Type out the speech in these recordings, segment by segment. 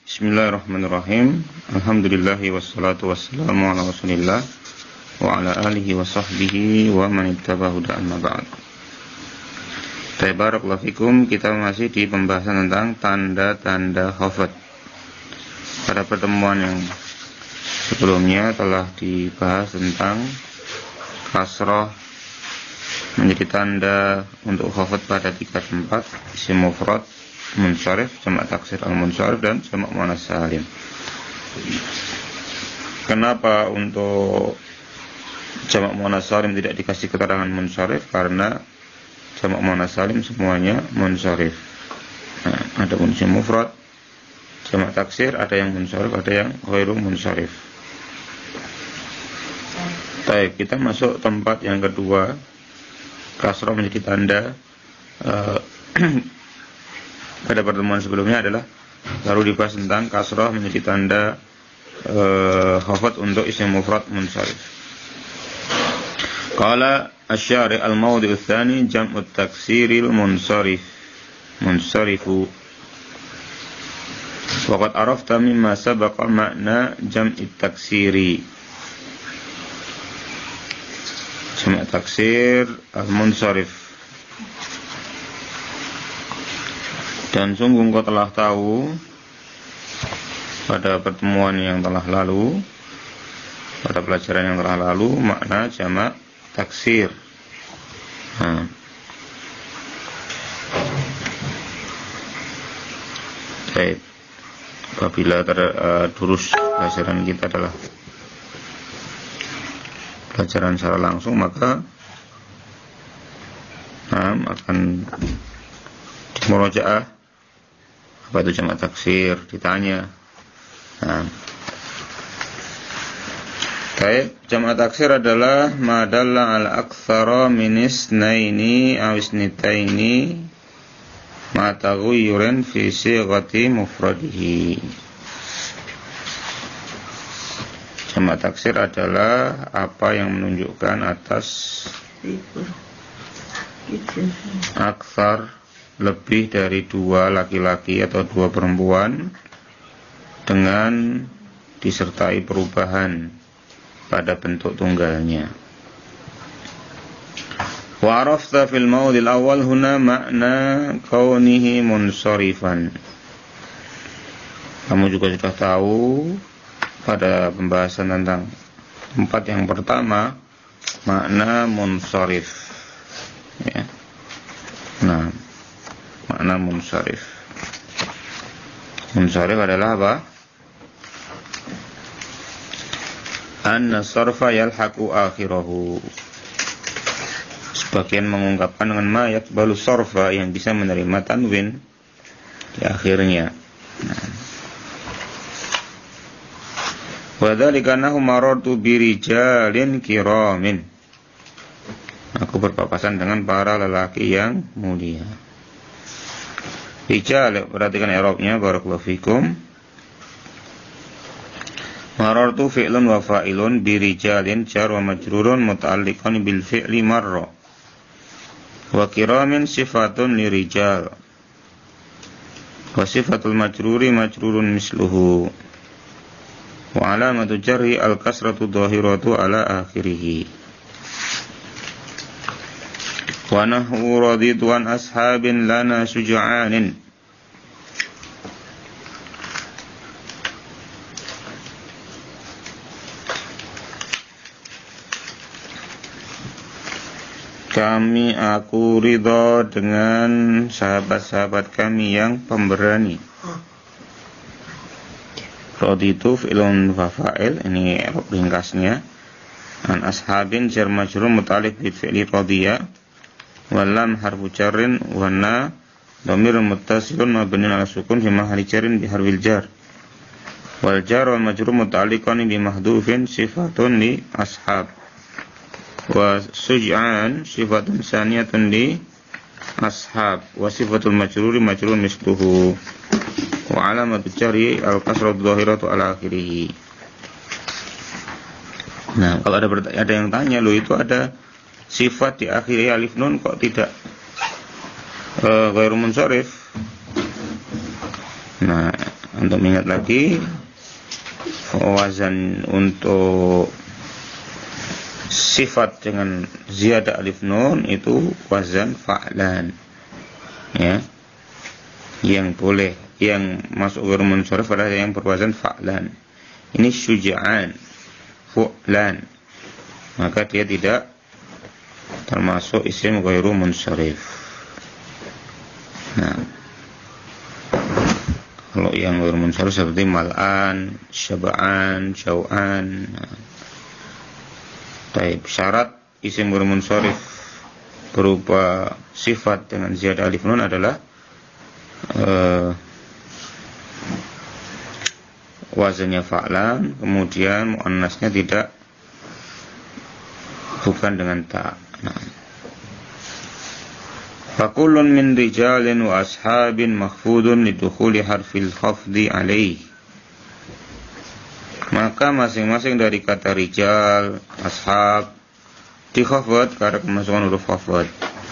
Bismillahirrahmanirrahim. Alhamdulillahi wassalatu wassalamu ala Rasulillah wa ala alihi wa sahbihi wa man ittaba'a huda amma ba'd. Barakallahu fikum, kita masih di pembahasan tentang tanda-tanda khafat. Pada pertemuan yang sebelumnya telah dibahas tentang kasrah menjadi tanda untuk khafat pada 3 tempat: isim mufrad, munsharif, jamak taksir al-munsharif, dan jamak muannas salim. Kenapa untuk jamak muannas salim tidak dikasih keterangan munsharif? Karena jamak muannas salim semuanya munsharif. Nah, ada isim mufrad, jamak taksir, ada yang munsharif, ada yang ghairu munsharif. Baik, kita masuk tempat yang kedua. Kasrah menjadi tanda. Pada pertemuan sebelumnya adalah baru dibahas tentang kasrah menjadi tanda khafat untuk isim mufrad munsharif. Qala asy-syari' al-mawdi' ats-tsani jam'u taksiril munsarifu. Waqad arafta mimma sabaqa makna jam'i taksiri. Jamak taksir al-munsharif. Dan sungguh engkau telah tahu pada pertemuan yang telah lalu, pada pelajaran yang telah lalu, makna jamak taksir. Baik, apabila durus pelajaran kita adalah pelajaran secara langsung, maka akan dimurojaah apa itu jamak taksir, ditanya. Baik, jamak taksir adalah ma dalla ala aktsara min isnaini aw isnitaini ma taghayyurin fi sighati mufradihi. Jamak taksir adalah apa yang menunjukkan atas aktsar, lebih dari 2 laki-laki atau 2 perempuan, dengan disertai perubahan pada bentuk tunggalnya. Wa arafta fil mawdil awal huna makna kaunihi munsharifan. Kamu juga sudah tahu pada pembahasan tentang tempat yang pertama makna munsharif, ya. Nah, makna munsharif. Munsharif adalah apa? Anna sarfa yalhaqu akhirahu. Sebagian mengungkapkan dengan ma yaqbalu sarfa, yang bisa menerima tanwin di akhirnya. Wa dzalika annahu marartu bi rijalin kiramin. Aku berpapasan dengan para lelaki yang mulia. Rijal, perhatikan i'rabnya, barakallahu fikum. Marartu fi'lun wa fa'ilun bi rijalin jar wa majrurun muta'alliqan bil fi'li marra. Wa kiramin sifatun li rijal. Wa sifatul majruri majrurun misluhu. Wa alamatu jarri al-kasratu dhahiratu ala akhirih. Wa nahu raditu an ashabin lana syuja'anin. Aku ridho dengan sahabat-sahabat kami yang pemberani. Raditu fi'lun wa fa'il, ini ringkasnya. An ashabin jar majrur muta'alliq bil fi'li radiya. Walam harfu jarrin wa na dhamir muttasilun mabniun ala sukun fi mahalli jarrin bi harfil jar. Wal jar wal majrur muta'alliqan bi mahdhufin sifatun li ashab. Wa suj'an sifatun saniyatun li ashab. Wa sifatul majruri majrurun misluhu. Wa alamatu jarri al-kasratu dhahiratu ala akhirih. Nah, kalau ada yang tanya, loh itu ada sifat di akhir alif nun kok tidak ghairu munsharif? Nah, Untuk mengingat lagi, wazan untuk sifat dengan ziyadah alif nun itu wazan fa'lan, ya. Yang boleh, yang masuk ghairul munsharif adalah yang berwazan fa'lan. Ini syuja'an, fu'lan, maka dia tidak termasuk isim ghairul munsharif. Nah, kalau yang ghairul munsharif seperti mal'an, syaba'an, syau'an. Taib, syarat isim ghairul munsharif berupa sifat dengan ziyadah alif nun adalah wazannya fa'lan, kemudian muannasnya bukan dengan ta. Nah. Fakullun min rijalin wa ashabin makhfudun lidukhuli harfil khafdi alaih. Maka masing-masing dari kata rijal, ashab dikhafad karena kemasukan huruf khafad.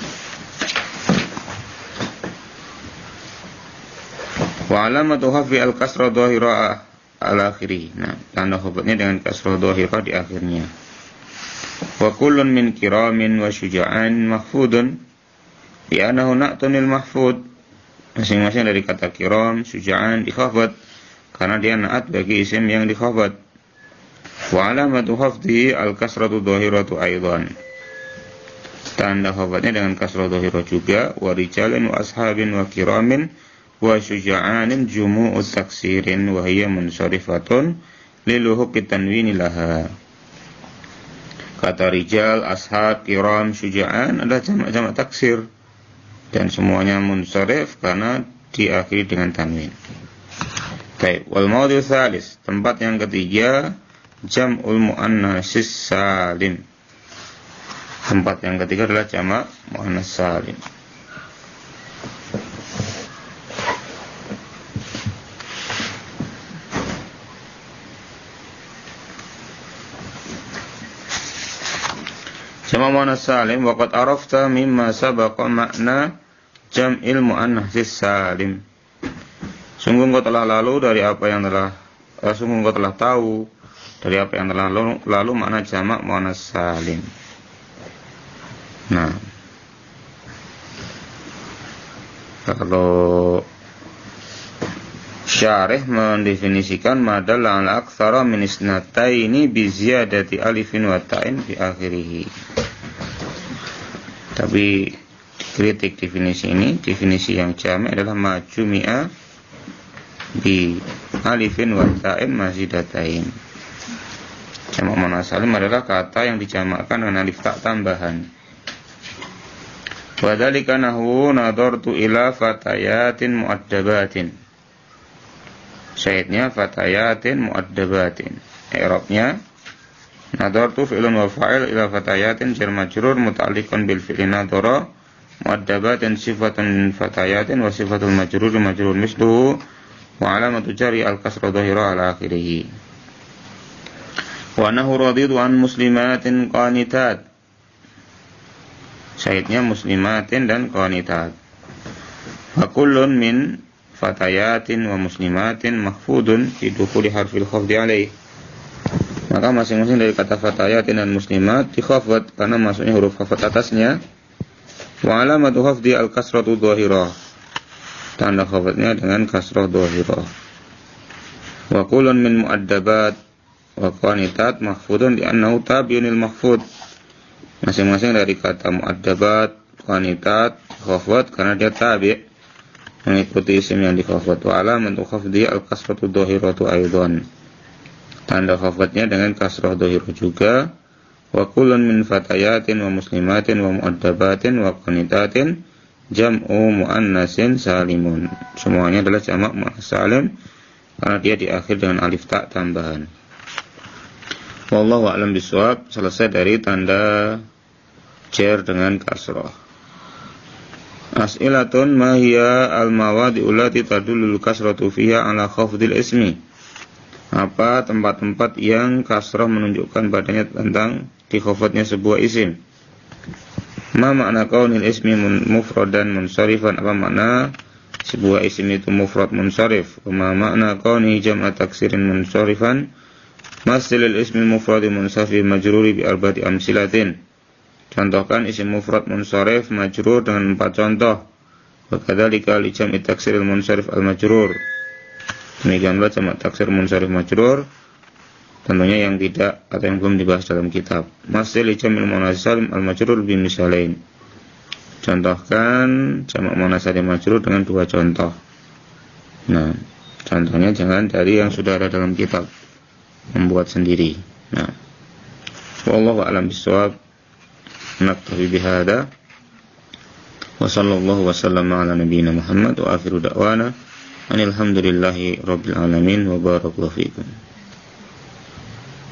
Wa alamatu khafdi al-kasra dhahira al-akhiri. Nah, tanda khafadnya dengan kasrah dhahira di akhirnya. Wa kullun min kiramin wa syuja'an mahfudun bi annahu na'tunil mahfud. Masing-masing dari kata kiram, syuja'an dikhafad karena dia na'at bagi isim yang dikhafad. Wa alamatu khafdi al-kasratu dhahiratu aidan. Tanda khafadnya dengan kasrah dhahira juga. Wa rijalin wa ashabin wa kiramin wa syuja'anin jumu'ut taksirin wa hiya munsarifatun liluhuqit tanwini laha. Kata rijal, ashab, kiram, syuja'an adalah jamak-jamak taksir dan semuanya munsharif karena diakhiri dengan tanwin. Baik, wal maudhi'u tsalis, tempat yang ketiga jam'ul muannatsis salim. Tempat yang ketiga adalah jamak muannats salim. Jamak muannats salim waqad arafta mimma sabaqa makna jam'il muannatsis salim. Sungguh engkau telah tahu dari apa yang telah lalu makna jamak muannats salim. Nah, kalau syarih mendefinisikan madalla ala aktsara min isnataini bi ziyadati alifin wa ta'in fi akhirih. Tapi kritik definisi ini, definisi yang jami' adalah majumi'a bi alifin wa ta'in mazidatain. Jamak muannats salim adalah kata yang dijamakkan dengan alif ta tambahan. Wa dzalika nahwu nadartu ila fatayatin muaddabatin. Syahidnya fatayatin muaddabatin. I'rabnya nadartu fi'lun wa fa'il ila fatayatin jar majrur muta'alliqun bil fi'li nadara muaddabatin sifatun min fatayatin wa sifatul majrur misluhu wa alamatu jari al-kasra dhahira ala akhirih. Wa nahu raditu an muslimatin qanitat. Syahidnya muslimatin dan qanitat. Wa kullun min fatayatin wa muslimatin mahfudun fi dukhuli harfil khafdi alaih. Maka masing-masing dari kata fatayatin dan muslimat dikhafad karena masuknya huruf khafad atasnya. Wa alamatu khafdi al-kasratu dhahirah. Tanda khafadnya dengan kasrah dhahirah. Wa kullun min muaddabat wa qanitat mahfudun li'annahu tabi'unil mahfud. Masing-masing dari kata muaddabat, qanitat khafad karena dia tabi' mengikuti isim yang dikhafad. Wa alamatu khafdi al-kasratu dhahiratu aidan. Tanda khafadnya dengan kasrah dhahirah juga. Wa kullun min fatayatin wa muslimatin wa muaddabatin wa qanitatin jam'u muannatsin salimun. Semuanya adalah jamak muannats salim karena dia diakhir dengan alif ta tambahan. Wallahu a'lam bishawab. Selesai dari tanda jar dengan kasrah. As'ilatun ma hiya al-mawadi'u allati tadullu kasratu fiha ala khafdil ismi. Apa tempat-tempat yang kasrah menunjukkan padanya tentang dikhafadnya sebuah isim? Ma makna kaunil ismi mufradan munsharifan. Apa makna sebuah isim itu mufrad munsharif, wa makna kaunihi jam'a taksirin munsharifan masilil ismi mufrad munsharif majruri bi arba'ati amsilatin. Contohkan isim mufrad munsharif majrur dengan 4 contoh. Wa kadzalika li jam'i taksiril munsharif al majrur. Demikianlah jamak taksir munsharif majrur, tentunya yang tidak atau yang belum dibahas dalam kitab. Masil li jam'il muannas salim al majrur bi misalain. Contohkan jamak muannas salim majrur dengan 2 contoh. Nah, contohnya jangan dari yang sudah ada dalam kitab, membuat sendiri. Nah, wallahu a'lam bishawab. Naktafi bihada. Wa sallallahu wa sallama ala nabiyyina Muhammad wa akhiru da'wana anil hamdulillahi rabbil alamin wa barakallahu fikum.